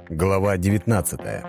Глава 19.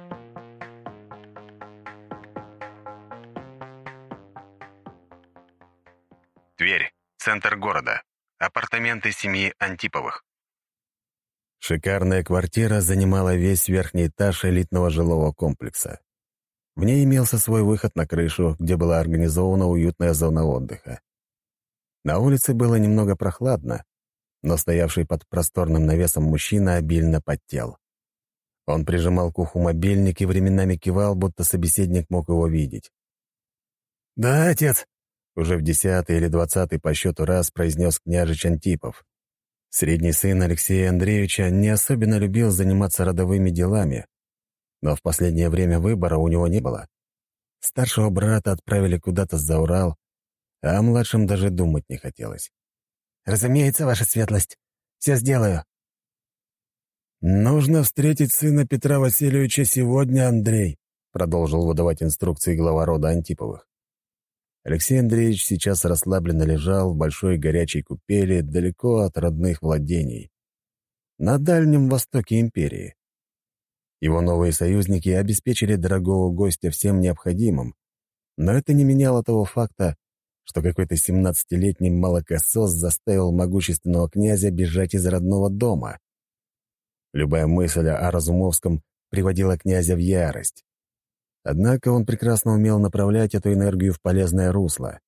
Тверь. Центр города. Апартаменты семьи Антиповых. Шикарная квартира занимала весь верхний этаж элитного жилого комплекса. В ней имелся свой выход на крышу, где была организована уютная зона отдыха. На улице было немного прохладно, но стоявший под просторным навесом мужчина обильно потел. Он прижимал к уху мобильник и временами кивал, будто собеседник мог его видеть. «Да, отец!» — уже в 10-й или 20-й по счету раз произнес княжич Антипов. Средний сын Алексея Андреевича не особенно любил заниматься родовыми делами, но в последнее время выбора у него не было. Старшего брата отправили куда-то за Урал, а о младшем даже думать не хотелось. «Разумеется, ваша светлость. Все сделаю». «Нужно встретить сына Петра Васильевича сегодня, Андрей», продолжил выдавать инструкции глава рода Антиповых. Алексей Андреевич сейчас расслабленно лежал в большой горячей купели далеко от родных владений, на Дальнем Востоке империи. Его новые союзники обеспечили дорогого гостя всем необходимым, но это не меняло того факта, что какой-то 17-летний молокосос заставил могущественного князя бежать из родного дома. Любая мысль о Разумовском приводила князя в ярость. Однако он прекрасно умел направлять эту энергию в полезное русло.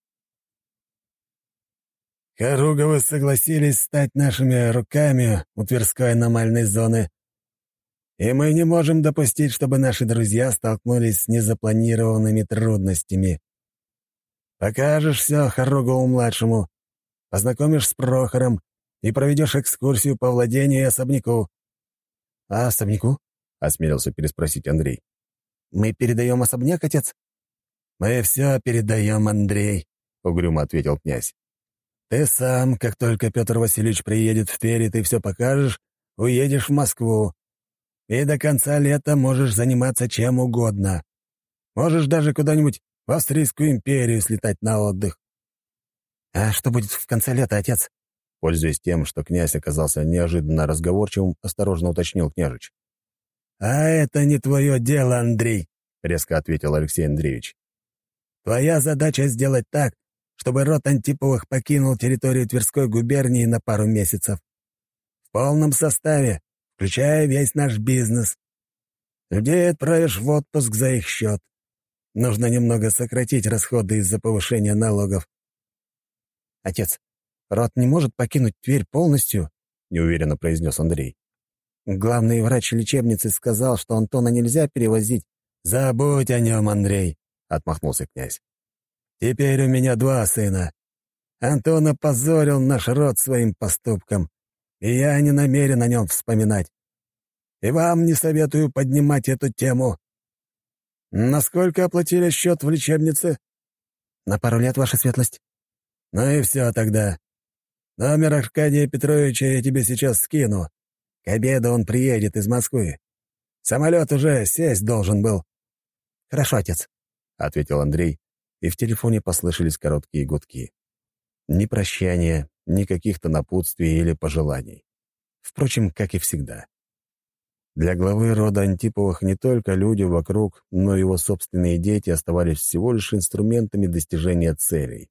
«Хоруговы согласились стать нашими руками у Тверской аномальной зоны, и мы не можем допустить, чтобы наши друзья столкнулись с незапланированными трудностями. Покажешь все Хоругову-младшему, познакомишь с Прохором и проведешь экскурсию по владению и особняку». «А особняку?» — осмелился переспросить Андрей. «Мы передаем особняк, отец?» «Мы все передаем, Андрей», — угрюмо ответил князь. «Ты сам, как только Петр Васильевич приедет в Тверь, и ты все покажешь, уедешь в Москву. И до конца лета можешь заниматься чем угодно. Можешь даже куда-нибудь в Австрийскую империю слетать на отдых». «А что будет в конце лета, отец?» Пользуясь тем, что князь оказался неожиданно разговорчивым, осторожно уточнил княжич. «А это не твое дело, Андрей», — резко ответил Алексей Андреевич. «Твоя задача сделать так, чтобы род Антиповых покинул территорию Тверской губернии на пару месяцев. В полном составе, включая весь наш бизнес. Людей отправишь в отпуск за их счет. Нужно немного сократить расходы из-за повышения налогов». «Отец, род не может покинуть Тверь полностью?» — неуверенно произнес Андрей. «Главный врач лечебницы сказал, что Антона нельзя перевозить». «Забудь о нем, Андрей», — отмахнулся князь. «Теперь у меня 2 сына. Антон опозорил наш род своим поступком, и я не намерен о нем вспоминать. И вам не советую поднимать эту тему. Насколько оплатили счет в лечебнице?» «На пару лет, ваша светлость». «Ну и все тогда. Номер Аркадия Петровича я тебе сейчас скину. К обеду он приедет из Москвы. Самолет уже сесть должен был». «Хорошо, отец», — ответил Андрей, и в телефоне послышались короткие гудки. Ни прощания, ни каких-то напутствий или пожеланий. Впрочем, как и всегда. Для главы рода Антиповых не только люди вокруг, но и его собственные дети оставались всего лишь инструментами достижения целей.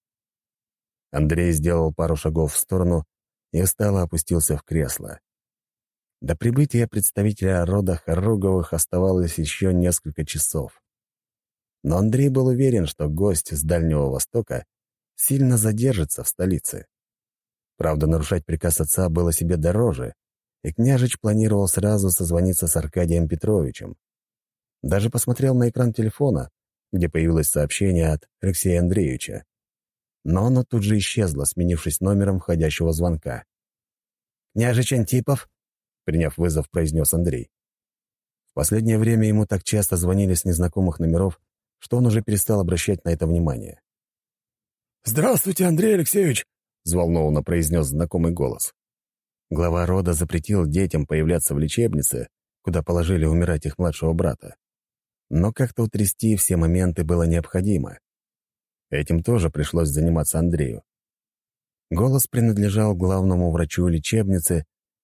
Андрей сделал пару шагов в сторону и устало опустился в кресло. До прибытия представителя рода Хоруговых оставалось еще несколько часов. Но Андрей был уверен, что гость с Дальнего Востока сильно задержится в столице. Правда, нарушать приказ отца было себе дороже, и княжич планировал сразу созвониться с Аркадием Петровичем. Даже посмотрел на экран телефона, где появилось сообщение от Алексея Андреевича. Но оно тут же исчезло, сменившись номером входящего звонка. «Княжич Антипов?» — приняв вызов, произнес Андрей. В последнее время ему так часто звонили с незнакомых номеров, что он уже перестал обращать на это внимание. «Здравствуйте, Андрей Алексеевич!» — взволнованно произнес знакомый голос. Глава рода запретил детям появляться в лечебнице, куда положили умирать их младшего брата. Но как-то утрясти все моменты было необходимо. Этим тоже пришлось заниматься Андрею. Голос принадлежал главному врачу лечебницы,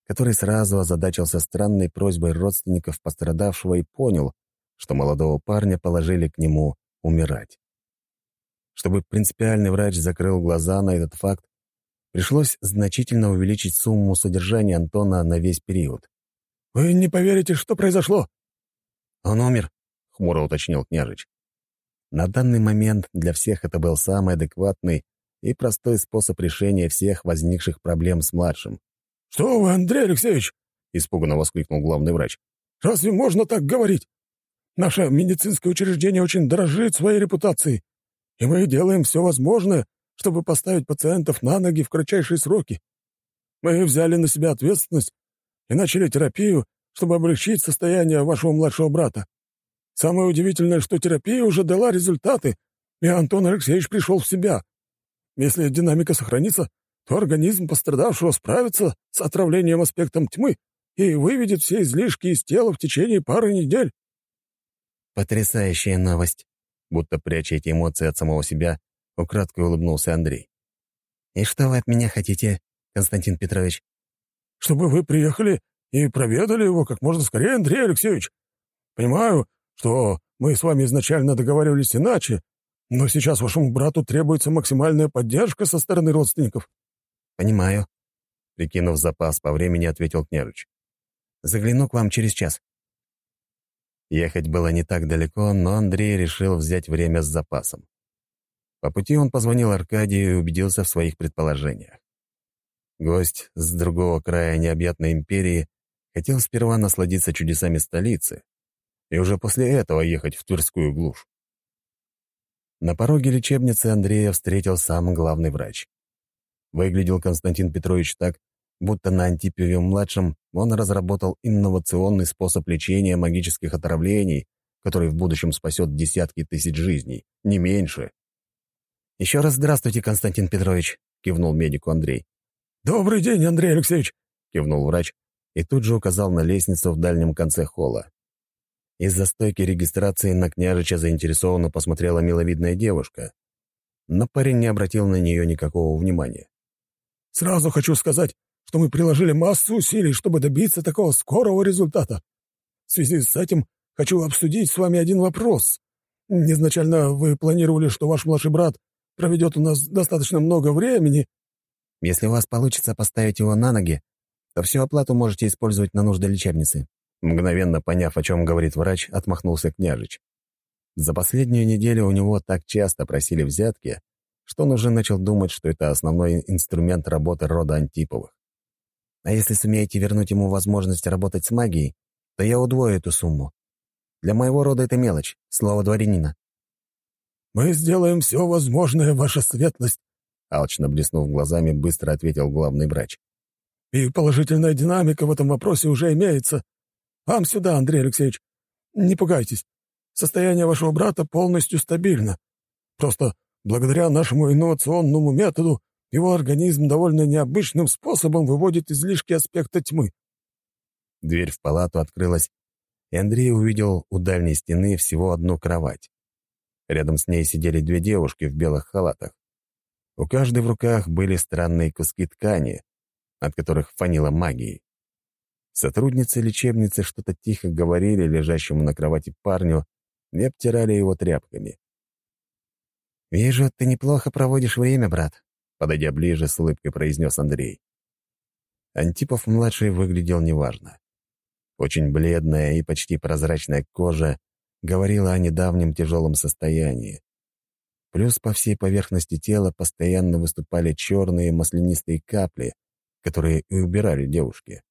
который сразу озадачился странной просьбой родственников пострадавшего и понял, что молодого парня положили к нему умирать. Чтобы принципиальный врач закрыл глаза на этот факт, пришлось значительно увеличить сумму содержания Антона на весь период. «Вы не поверите, что произошло?» «Он умер», — хмуро уточнил княжич. На данный момент для всех это был самый адекватный и простой способ решения всех возникших проблем с младшим. «Что вы, Андрей Алексеевич?» — испуганно воскликнул главный врач. «Разве можно так говорить? Наше медицинское учреждение очень дорожит своей репутацией, и мы делаем все возможное, чтобы поставить пациентов на ноги в кратчайшие сроки. Мы взяли на себя ответственность и начали терапию, чтобы облегчить состояние вашего младшего брата. Самое удивительное, что терапия уже дала результаты, и Антон Алексеевич пришел в себя. Если динамика сохранится, то организм пострадавшего справится с отравлением аспектом тьмы и выведет все излишки из тела в течение пары недель». «Потрясающая новость», — будто пряча эти эмоции от самого себя, украдкой улыбнулся Андрей. «И что вы от меня хотите, Константин Петрович?» «Чтобы вы приехали и проведали его как можно скорее, Андрей Алексеевич. Понимаю, что мы с вами изначально договаривались иначе, но сейчас вашему брату требуется максимальная поддержка со стороны родственников». «Понимаю», — прикинув запас по времени, ответил княжич. «Загляну к вам через час». Ехать было не так далеко, но Андрей решил взять время с запасом. По пути он позвонил Аркадию и убедился в своих предположениях. Гость с другого края необъятной империи хотел сперва насладиться чудесами столицы и уже после этого ехать в Тверскую глушь. На пороге лечебницы Андрея встретил сам главный врач. Выглядел Константин Петрович так, будто на Антипове-младшем он разработал инновационный способ лечения магических отравлений, который в будущем спасет десятки тысяч жизней, не меньше. «Еще раз здравствуйте, Константин Петрович», — кивнул медику Андрей. «Добрый день, Андрей Алексеевич», — кивнул врач и тут же указал на лестницу в дальнем конце холла. Из-за стойки регистрации на княжича заинтересованно посмотрела миловидная девушка, но парень не обратил на нее никакого внимания. «Сразу хочу сказать, что мы приложили массу усилий, чтобы добиться такого скорого результата. В связи с этим хочу обсудить с вами один вопрос. Изначально вы планировали, что ваш младший брат проведет у нас достаточно много времени». «Если у вас получится поставить его на ноги, то всю оплату можете использовать на нужды лечебницы». Мгновенно поняв, о чем говорит врач, отмахнулся княжич. За последнюю неделю у него так часто просили взятки, что он уже начал думать, что это основной инструмент работы рода Антиповых. «А если сумеете вернуть ему возможность работать с магией, то я удвою эту сумму. Для моего рода это мелочь, слово дворянина». «Мы сделаем все возможное, ваша светлость», — алчно блеснув глазами, быстро ответил главный врач. «И положительная динамика в этом вопросе уже имеется. Вам сюда, Андрей Алексеевич. Не пугайтесь. Состояние вашего брата полностью стабильно. Просто благодаря нашему инновационному методу его организм довольно необычным способом выводит излишки аспекта тьмы». Дверь в палату открылась, и Андрей увидел у дальней стены всего одну кровать. Рядом с ней сидели две девушки в белых халатах. У каждой в руках были странные куски ткани, от которых фанило магией. Сотрудницы лечебницы что-то тихо говорили лежащему на кровати парню и обтирали его тряпками. «Вижу, ты неплохо проводишь время, брат», — подойдя ближе, с улыбкой произнес Андрей. Антипов-младший выглядел неважно. Очень бледная и почти прозрачная кожа говорила о недавнем тяжелом состоянии. Плюс по всей поверхности тела постоянно выступали черные маслянистые капли, которые и убирали девушки.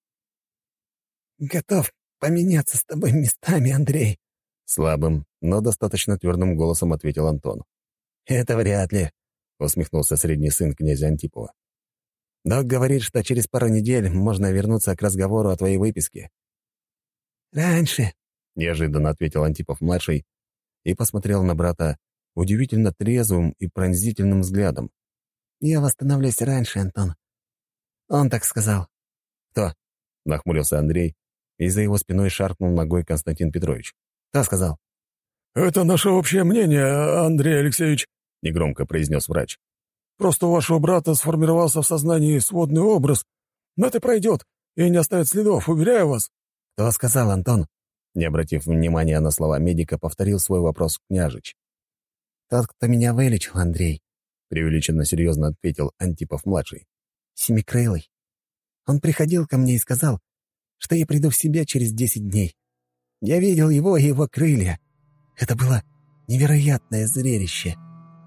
«Готов поменяться с тобой местами, Андрей», — слабым, но достаточно твердым голосом ответил Антон. «Это вряд ли», — усмехнулся средний сын князя Антипова. «Док говорит, что через пару недель можно вернуться к разговору о твоей выписке». «Раньше», — неожиданно ответил Антипов-младший и посмотрел на брата удивительно трезвым и пронзительным взглядом. «Я восстановлюсь раньше, Антон. Он так сказал». «Кто?» — нахмурился Андрей, и за его спиной шаркнул ногой Константин Петрович. «Кто сказал?» «Это наше общее мнение, Андрей Алексеевич», — негромко произнес врач. «Просто у вашего брата сформировался в сознании сводный образ, но это пройдет, и не оставит следов, уверяю вас». «Кто сказал, Антон?» Не обратив внимания на слова медика, повторил свой вопрос княжич. «Тот, кто меня вылечил, Андрей», — преувеличенно серьезно ответил Антипов-младший. «Семикрылый. Он приходил ко мне и сказал, что я приду в себя через 10 дней. Я видел его и его крылья. Это было невероятное зрелище».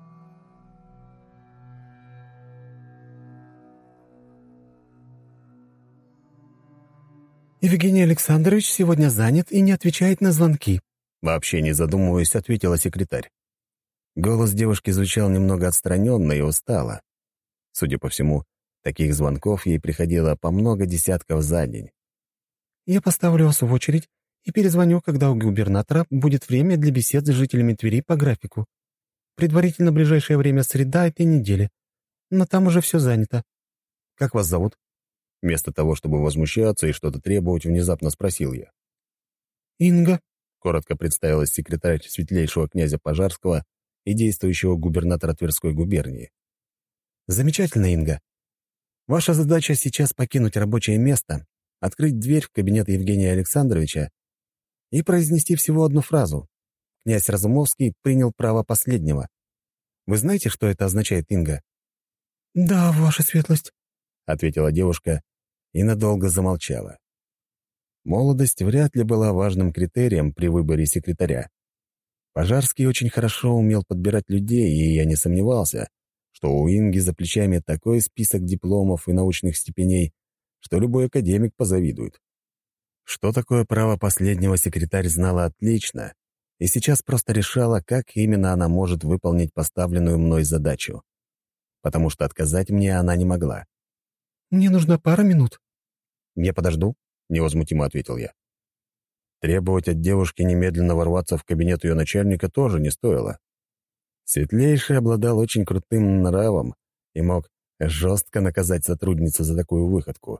«Евгений Александрович сегодня занят и не отвечает на звонки», вообще не задумываясь, ответила секретарь. Голос девушки звучал немного отстраненно и устало. Судя по всему, таких звонков ей приходило по много десятков за день. «Я поставлю вас в очередь и перезвоню, когда у губернатора будет время для бесед с жителями Твери по графику. Предварительно ближайшее время среда этой недели, но там уже все занято». «Как вас зовут?» Вместо того, чтобы возмущаться и что-то требовать, внезапно спросил я. «Инга», — коротко представилась секретарь светлейшего князя Пожарского и действующего губернатора Тверской губернии. «Замечательно, Инга. Ваша задача сейчас покинуть рабочее место, открыть дверь в кабинет Евгения Александровича и произнести всего одну фразу. Князь Разумовский принял право последнего. Вы знаете, что это означает, Инга?» «Да, ваша светлость», — ответила девушка и надолго замолчала. Молодость вряд ли была важным критерием при выборе секретаря. Пожарский очень хорошо умел подбирать людей, и я не сомневался, что у Инги за плечами такой список дипломов и научных степеней, что любой академик позавидует. Что такое право последнего, секретарь знала отлично, и сейчас просто решала, как именно она может выполнить поставленную мной задачу. Потому что отказать мне она не могла. «Мне нужна пара минут». «Я подожду», — невозмутимо ответил я. Требовать от девушки немедленно ворваться в кабинет ее начальника тоже не стоило. Светлейший обладал очень крутым нравом и мог жестко наказать сотрудницу за такую выходку.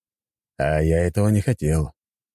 А я этого не хотел.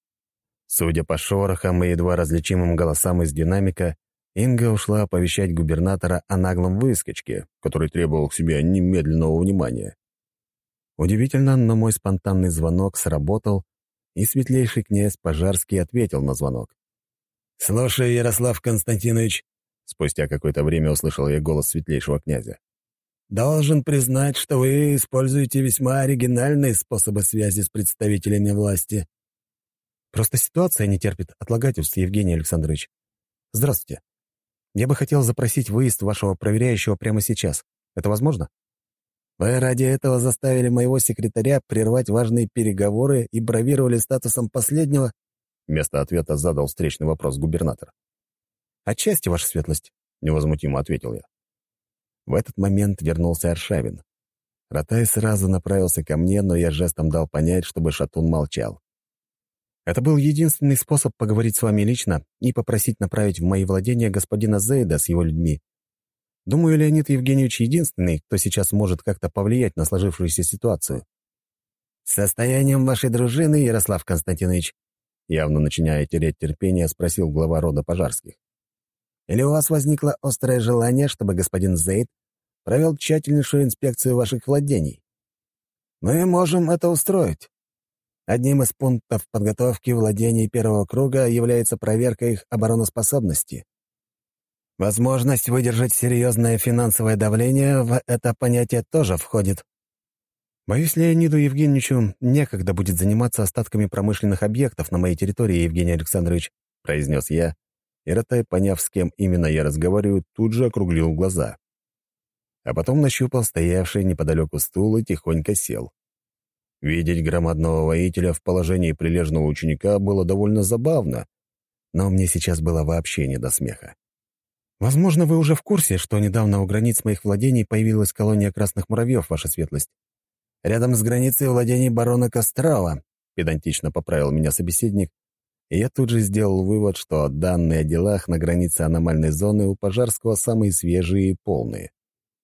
Судя по шорохам и едва различимым голосам из динамика, Инга ушла оповещать губернатора о наглом выскочке, который требовал к себе немедленного внимания. Удивительно, но мой спонтанный звонок сработал, и светлейший князь Пожарский ответил на звонок. «Слушай, Ярослав Константинович», — спустя какое-то время услышал я голос светлейшего князя. «Должен признать, что вы используете весьма оригинальные способы связи с представителями власти». «Просто ситуация не терпит отлагательств, Евгений Александрович. Здравствуйте. Я бы хотел запросить выезд вашего проверяющего прямо сейчас. Это возможно?» «Вы ради этого заставили моего секретаря прервать важные переговоры и бравировали статусом последнего?» Вместо ответа задал встречный вопрос губернатор. «Отчасти, ваша светлость», — невозмутимо ответил я. В этот момент вернулся Аршавин. Ратай сразу направился ко мне, но я жестом дал понять, чтобы шатун молчал. «Это был единственный способ поговорить с вами лично и попросить направить в мои владения господина Зейда с его людьми. Думаю, Леонид Евгеньевич единственный, кто сейчас может как-то повлиять на сложившуюся ситуацию». «С состоянием вашей дружины, Ярослав Константинович», явно начиная терять терпение, спросил глава рода Пожарских. «Или у вас возникло острое желание, чтобы господин Зейд провел тщательнейшую инспекцию ваших владений? Мы можем это устроить. Одним из пунктов подготовки владений первого круга является проверка их обороноспособности. Возможность выдержать серьезное финансовое давление в это понятие тоже входит». «Боюсь, Леониду Евгеньевичу некогда будет заниматься остатками промышленных объектов на моей территории, Евгений Александрович», — произнес я, и Ратай, поняв, с кем именно я разговариваю, тут же округлил глаза. А потом нащупал стоявший неподалеку стул и тихонько сел. Видеть громадного воителя в положении прилежного ученика было довольно забавно, но мне сейчас было вообще не до смеха. «Возможно, вы уже в курсе, что недавно у границ моих владений появилась колония красных муравьев, ваша светлость». «Рядом с границей владений барона Кострова», — педантично поправил меня собеседник, и я тут же сделал вывод, что данные о делах на границе аномальной зоны у Пожарского самые свежие и полные.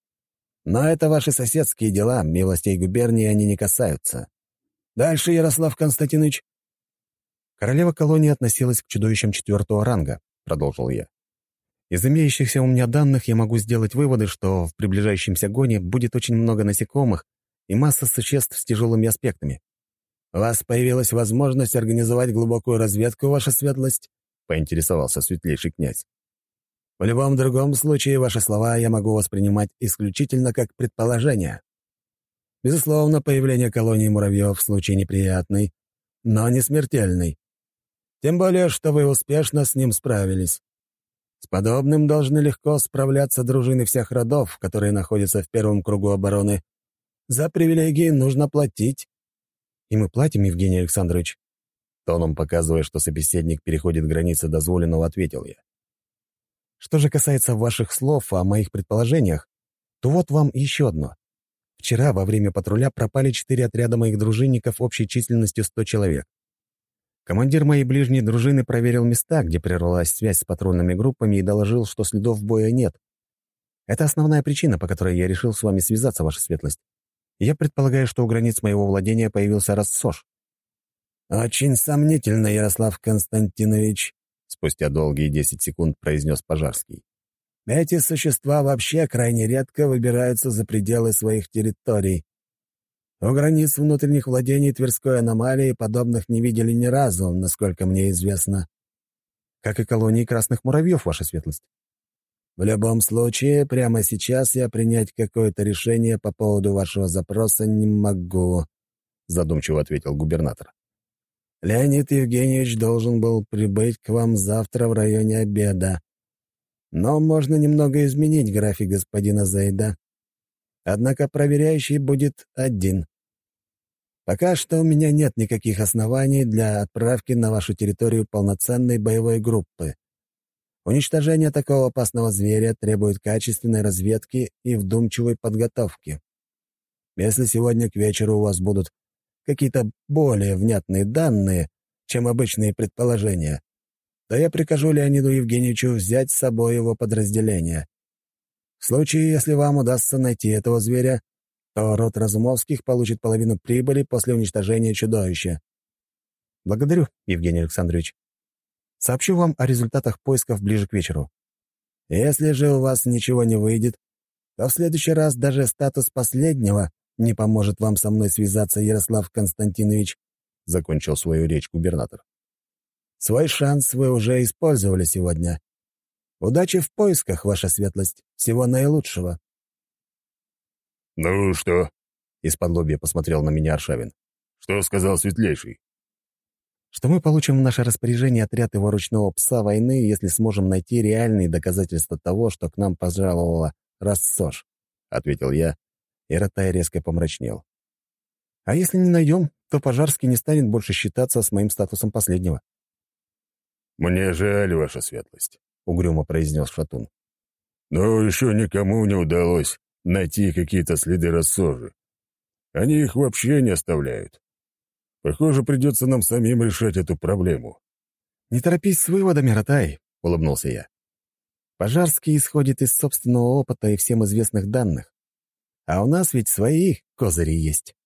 «Но это ваши соседские дела, милостей губернии они не касаются. Дальше, Ярослав Константинович». «Королева колонии относилась к чудовищам 4-го ранга», — продолжил я. «Из имеющихся у меня данных я могу сделать выводы, что в приближающемся гоне будет очень много насекомых и масса существ с тяжелыми аспектами. У вас появилась возможность организовать глубокую разведку, ваша светлость?» — поинтересовался светлейший князь. «В любом другом случае ваши слова я могу воспринимать исключительно как предположение. Безусловно, появление колонии муравьев в случае неприятный, но не смертельный. Тем более, что вы успешно с ним справились. С подобным должны легко справляться дружины всех родов, которые находятся в первом кругу обороны. За привилегии нужно платить». «И мы платим, Евгений Александрович?» Тоном показывая, что собеседник переходит границы дозволенного, ответил я. «Что же касается ваших слов о моих предположениях, то вот вам еще одно. Вчера во время патруля пропали 4 отряда моих дружинников общей численностью 100 человек. Командир моей ближней дружины проверил места, где прервалась связь с патрульными группами, и доложил, что следов боя нет. Это основная причина, по которой я решил с вами связаться, ваша светлость. Я предполагаю, что у границ моего владения появился рассож». «Очень сомнительно, Ярослав Константинович», — спустя долгие 10 секунд произнес Пожарский. «Эти существа вообще крайне редко выбираются за пределы своих территорий. У границ внутренних владений Тверской аномалии подобных не видели ни разу, насколько мне известно». «Как и колонии красных муравьев, ваша светлость». «В любом случае, прямо сейчас я принять какое-то решение по поводу вашего запроса не могу», — задумчиво ответил губернатор. «Леонид Евгеньевич должен был прибыть к вам завтра в районе обеда. Но можно немного изменить график господина Зейда. Однако проверяющий будет один. Пока что у меня нет никаких оснований для отправки на вашу территорию полноценной боевой группы. Уничтожение такого опасного зверя требует качественной разведки и вдумчивой подготовки. Если сегодня к вечеру у вас будут какие-то более внятные данные, чем обычные предположения, то я прикажу Леониду Евгеньевичу взять с собой его подразделение. В случае, если вам удастся найти этого зверя, то род Разумовских получит половину прибыли после уничтожения чудовища». «Благодарю, Евгений Александрович. Сообщу вам о результатах поисков ближе к вечеру». «Если же у вас ничего не выйдет, то в следующий раз даже статус последнего не поможет вам со мной связаться, Ярослав Константинович», — закончил свою речь губернатор. «Свой шанс вы уже использовали сегодня. Удачи в поисках, ваша светлость. Всего наилучшего». «Ну что?» — исподлобья посмотрел на меня Аршавин. «Что сказал Светлейший?» «Что мы получим в наше распоряжение отряд его ручного пса войны, если сможем найти реальные доказательства того, что к нам пожаловала Рассож», — ответил я, и Ротай резко помрачнел. «А если не найдем, то Пожарский не станет больше считаться с моим статусом последнего». «Мне жаль, ваша светлость», — угрюмо произнес Шатун. «Но еще никому не удалось найти какие-то следы Рассожи. Они их вообще не оставляют. Похоже, придется нам самим решать эту проблему». «Не торопись с выводами, Ротай», — улыбнулся я. «Пожарский исходит из собственного опыта и всем известных данных. А у нас ведь свои козыри есть».